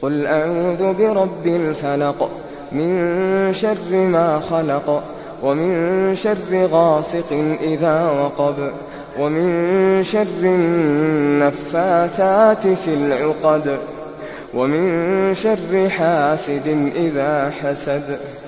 قل أعوذ برب الفلق من شر ما خلق ومن شر غاسق إذا وقب ومن شر النفاثات في العقد ومن شر حاسد إذا حسد.